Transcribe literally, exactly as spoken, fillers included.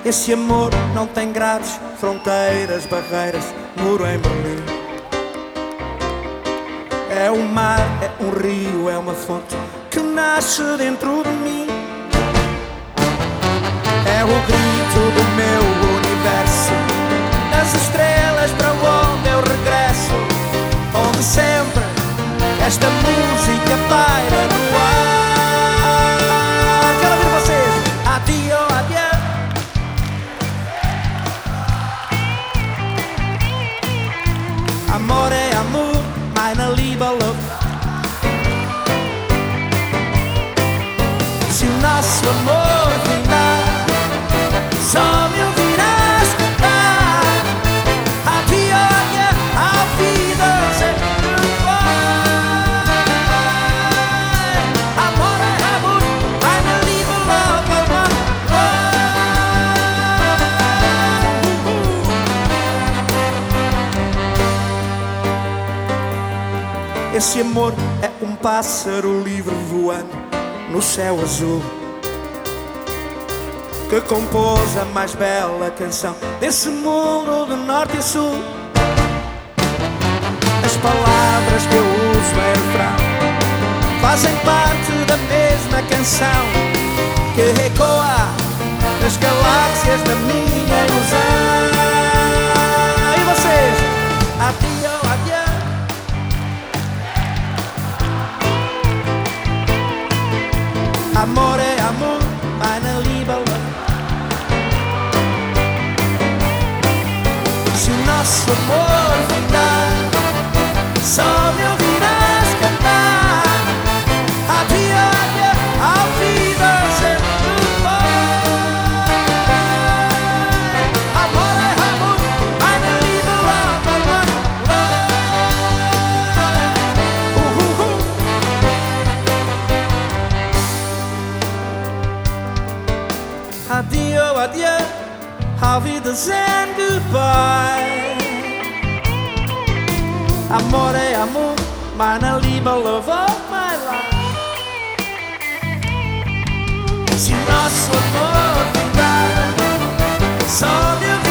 Esse amor não tem grades, fronteiras, barreiras, muro em Berlim. É um mar, é um rio, é uma fonte que nasce dentro de mim. É o grito do meu universo, das estrelas para onde eu regresso, onde sempre esta música paira no ar. Quero ouvir vocês. Adio, adieu. Amore, amor, meine Liebe, love. Se o nosso amor finar, só me ouvirás cantar. Adio, adieu, auf Wiedersehen, goodbye. Amore, amor, meine Liebe, love, love, love. Esse amor é um pássaro livre voando no céu azul, que compôs a mais bela canção desse mundo de norte e sul. As palavras que eu uso em refrão fazem parte da mesma canção que ecoa nas galáxias da minha ilusão. E vocês? Adio, adieu. Amore, amor, meine Liebe, love. Se o nosso amor finar, só me ouvirás cantar. Adio, adieu, auf Wiedersehen, goodbye. Amore, amor, meine Liebe, love, love, love. Uh, uh, uh. Adio, adieu, auf Wiedersehen, goodbye. Amore, amor, meine Liebe, love of my life. Se o nosso amor ficar, só me